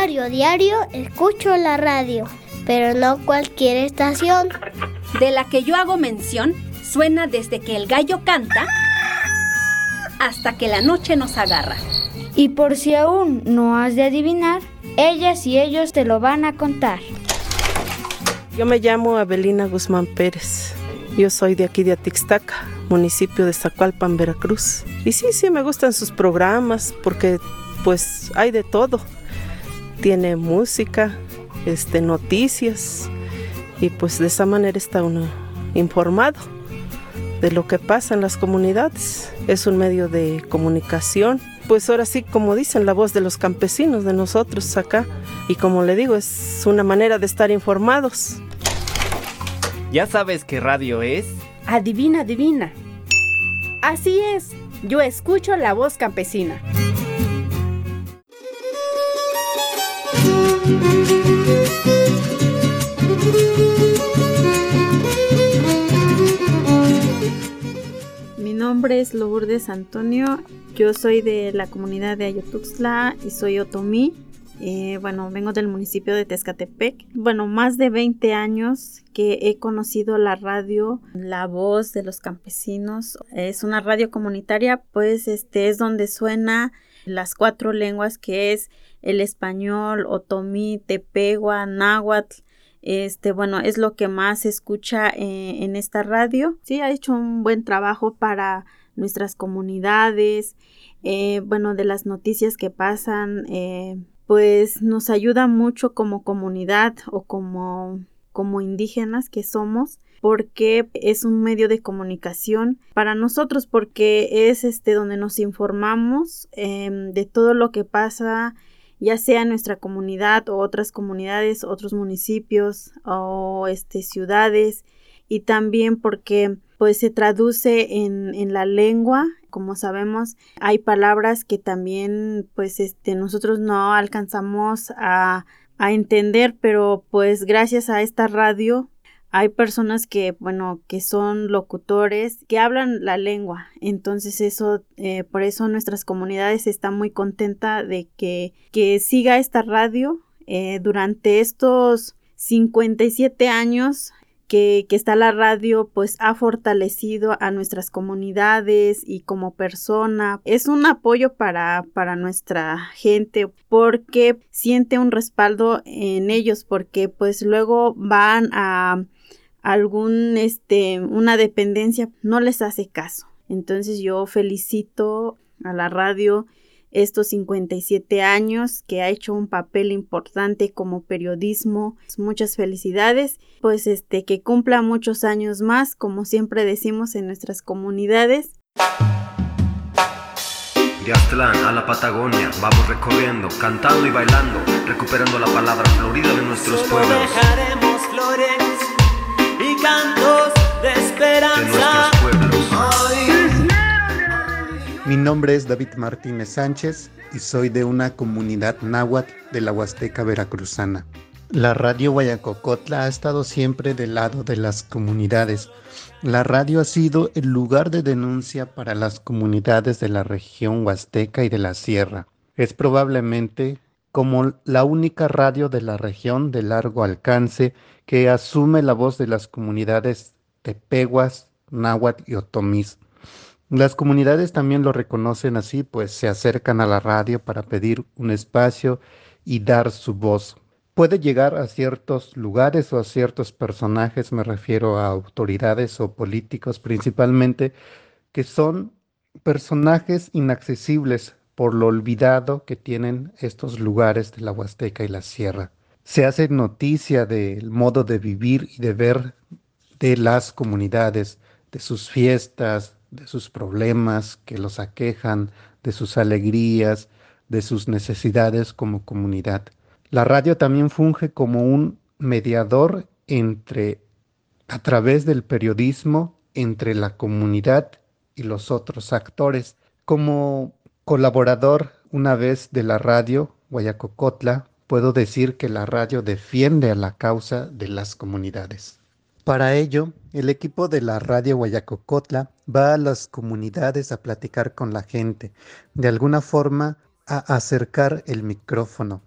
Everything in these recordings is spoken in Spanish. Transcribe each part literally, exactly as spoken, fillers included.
Diario, diario escucho la radio, pero no cualquier estación. De la que yo hago mención, suena desde que el gallo canta hasta que la noche nos agarra. Y por si aún no has de adivinar, ellas y ellos te lo van a contar. Yo me llamo Abelina Guzmán Pérez. Yo soy de aquí de Atixtaca, municipio de Zacualpan, Veracruz. Y sí, sí, me gustan sus programas porque pues hay de todo. Tiene música, este, noticias y pues de esa manera está uno informado de lo que pasa en las comunidades. Es un medio de comunicación. Pues ahora sí, como dicen, la voz de los campesinos, de nosotros acá. Y como le digo, es una manera de estar informados. ¿Ya sabes qué radio es? Adivina, adivina. Así es, yo escucho la voz campesina. Mi nombre es Lourdes Antonio, yo soy de la comunidad de Ayotuxtla y soy otomí. Eh, bueno, vengo del municipio de Tezcatepec. Bueno, más de veinte años que he conocido la radio, la voz de los campesinos. Es una radio comunitaria, pues este es donde suena las cuatro lenguas que es el español, otomí, tepehua, náhuatl. Este, bueno, es lo que más se escucha eh, en esta radio. Sí, ha hecho un buen trabajo para nuestras comunidades. Eh, bueno, de las noticias que pasan, eh, pues nos ayuda mucho como comunidad o como, como indígenas que somos, porque es un medio de comunicación para nosotros, porque es este donde nos informamos eh, de todo lo que pasa, ya sea en nuestra comunidad o otras comunidades, otros municipios o este, ciudades, y también porque pues se traduce en, en la lengua. Como sabemos, hay palabras que también pues este, nosotros no alcanzamos a, a entender, pero pues gracias a esta radio hay personas que, bueno, que son locutores, que hablan la lengua. Entonces eso, eh, por eso nuestras comunidades están muy contentas de que, que siga esta radio eh, durante estos cincuenta y siete años que, que está la radio, pues ha fortalecido a nuestras comunidades y como persona. Es un apoyo para, para nuestra gente porque siente un respaldo en ellos, porque pues luego van a algún, este, una dependencia, no les hace caso. Entonces yo felicito a la radio estos cincuenta y siete años que ha hecho un papel importante como periodismo. Muchas felicidades, pues este, que cumpla muchos años más, como siempre decimos en nuestras comunidades. De Aztlán a la Patagonia, vamos recorriendo, cantando y bailando, recuperando la palabra florida de nuestros Solo pueblos. dejaremos flores y cantos de esperanza de nuestros pueblos. Ay. Mi nombre es David Martínez Sánchez y soy de una comunidad náhuatl de la Huasteca veracruzana. La radio Guayacocotla ha estado siempre del lado de las comunidades. La radio ha sido el lugar de denuncia para las comunidades de la región huasteca y de la sierra. Es probablemente como la única radio de la región de largo alcance que asume la voz de las comunidades tepehuas, náhuatl y otomís. Las comunidades también lo reconocen así, pues se acercan a la radio para pedir un espacio y dar su voz. Puede llegar a ciertos lugares o a ciertos personajes, me refiero a autoridades o políticos principalmente, que son personajes inaccesibles por lo olvidado que tienen estos lugares de la Huasteca y la Sierra. Se hace noticia del modo de vivir y de ver de las comunidades, de sus fiestas, de sus problemas que los aquejan, de sus alegrías, de sus necesidades como comunidad. La radio también funge como un mediador entre, a través del periodismo, entre la comunidad y los otros actores. Como colaborador una vez de la radio Guayacocotla, puedo decir que la radio defiende a la causa de las comunidades. Para ello, el equipo de la radio Guayacocotla va a las comunidades a platicar con la gente, de alguna forma a acercar el micrófono.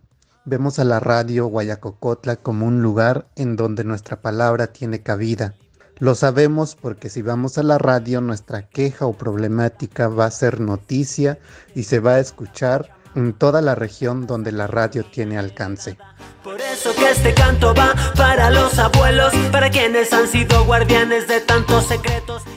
Vemos a la radio Guayacocotla como un lugar en donde nuestra palabra tiene cabida. Lo sabemos porque si vamos a la radio, nuestra queja o problemática va a ser noticia y se va a escuchar en toda la región donde la radio tiene alcance. Por eso que este canto va para los abuelos, para quienes han sido guardianes de tantos secretos.